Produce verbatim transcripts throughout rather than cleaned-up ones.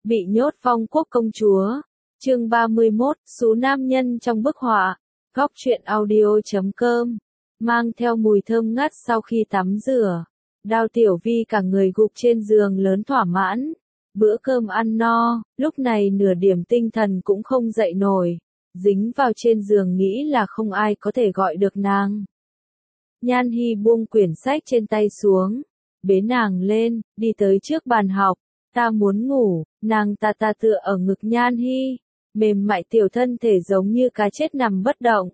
Bị nhốt phong quốc công chúa. Chương ba mươi mốt, số nam nhân trong bức họa. Góc truyện audio chấm com. Mang theo mùi thơm ngát sau khi tắm rửa. Đao Tiểu Vi cả người gục trên giường lớn thỏa mãn. Bữa cơm ăn no, lúc này nửa điểm tinh thần cũng không dậy nổi. Dính vào trên giường nghĩ là không ai có thể gọi được nàng. Nhan Hi buông quyển sách trên tay xuống. Bế nàng lên, đi tới trước bàn học. Ta muốn ngủ, nàng ta ta tựa ở ngực Nhan Hi. Mềm mại tiểu thân thể giống như cá chết nằm bất động.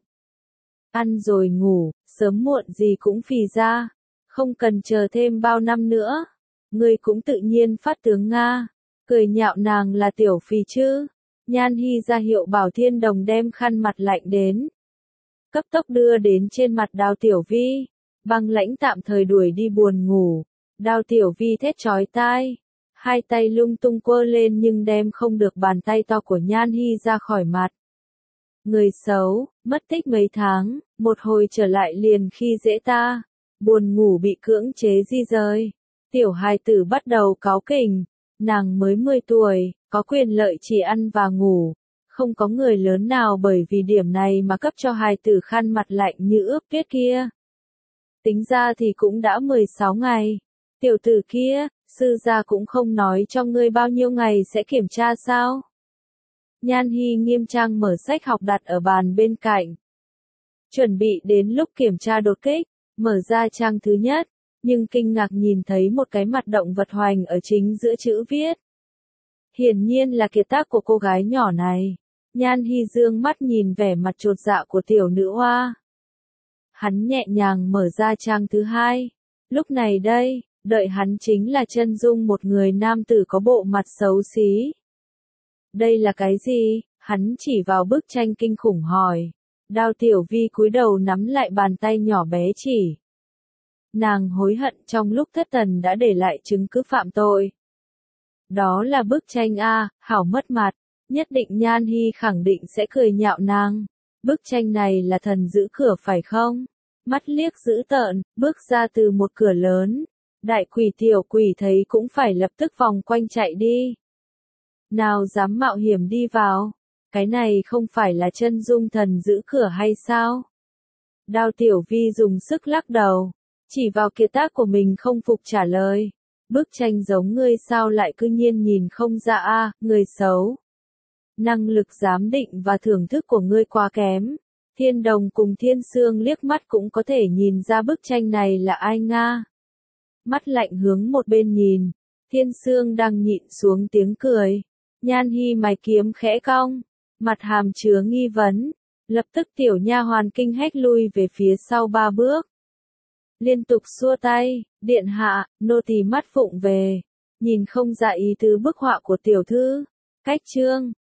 Ăn rồi ngủ, sớm muộn gì cũng phì ra. Không cần chờ thêm bao năm nữa. Ngươi cũng tự nhiên phát tướng Nga. Cười nhạo nàng là tiểu phì chứ. Nhan Hi ra hiệu bảo Thiên Đồng đem khăn mặt lạnh đến. Cấp tốc đưa đến trên mặt Đao Tiểu Vi. Băng lãnh tạm thời đuổi đi buồn ngủ. Đao Tiểu Vi thét chói tai. Hai tay lung tung quơ lên nhưng đem không được bàn tay to của Nhan Hi ra khỏi mặt. Người xấu, mất tích mấy tháng, một hồi trở lại liền khi dễ ta. Buồn ngủ bị cưỡng chế di rời. Tiểu hài tử bắt đầu cáu kỉnh. Nàng mới mười tuổi, có quyền lợi chỉ ăn và ngủ. Không có người lớn nào bởi vì điểm này mà cấp cho hài tử khăn mặt lạnh như ướp tuyết kia. Tính ra thì cũng đã mười sáu ngày. Tiểu tử kia, sư gia cũng không nói cho ngươi bao nhiêu ngày sẽ kiểm tra sao? Nhan Hi nghiêm trang mở sách học đặt ở bàn bên cạnh. Chuẩn bị đến lúc kiểm tra đột kích, mở ra trang thứ nhất, nhưng kinh ngạc nhìn thấy một cái mặt động vật hoành ở chính giữa chữ viết. Hiển nhiên là kiệt tác của cô gái nhỏ này. Nhan Hi dương mắt nhìn vẻ mặt chột dạ của tiểu nữ hoa. Hắn nhẹ nhàng mở ra trang thứ hai. Lúc này đây, đợi hắn chính là chân dung một người nam tử có bộ mặt xấu xí. Đây là cái gì? Hắn chỉ vào bức tranh kinh khủng hỏi. Đao Tiểu Vi cúi đầu nắm lại bàn tay nhỏ bé chỉ. Nàng hối hận trong lúc thất thần đã để lại chứng cứ phạm tội. Đó là bức tranh A, hảo mất mặt. Nhất định Nhan Hi khẳng định sẽ cười nhạo nàng. Bức tranh này là thần giữ cửa phải không? Mắt liếc dữ tợn, bước ra từ một cửa lớn. Đại quỷ tiểu quỷ thấy cũng phải lập tức vòng quanh chạy đi. Nào dám mạo hiểm đi vào? Cái này không phải là chân dung thần giữ cửa hay sao? Đao Tiểu Vi dùng sức lắc đầu. Chỉ vào kiệt tác của mình không phục trả lời. Bức tranh giống ngươi sao lại cứ nhiên nhìn không ra a, người xấu. Năng lực giám định và thưởng thức của ngươi quá kém. Thiên Đồng cùng Thiên Sương liếc mắt cũng có thể nhìn ra bức tranh này là ai Nga. Mắt lạnh hướng một bên nhìn. Thiên Sương đang nhịn xuống tiếng cười. Nhan Hi mày kiếm khẽ cong. Mặt hàm chứa nghi vấn. Lập tức tiểu nha hoàn kinh hét lui về phía sau ba bước. Liên tục xua tay. Điện hạ, nô tỳ mắt phụng về. Nhìn không ra ý tứ bức họa của tiểu thư. Cách chương.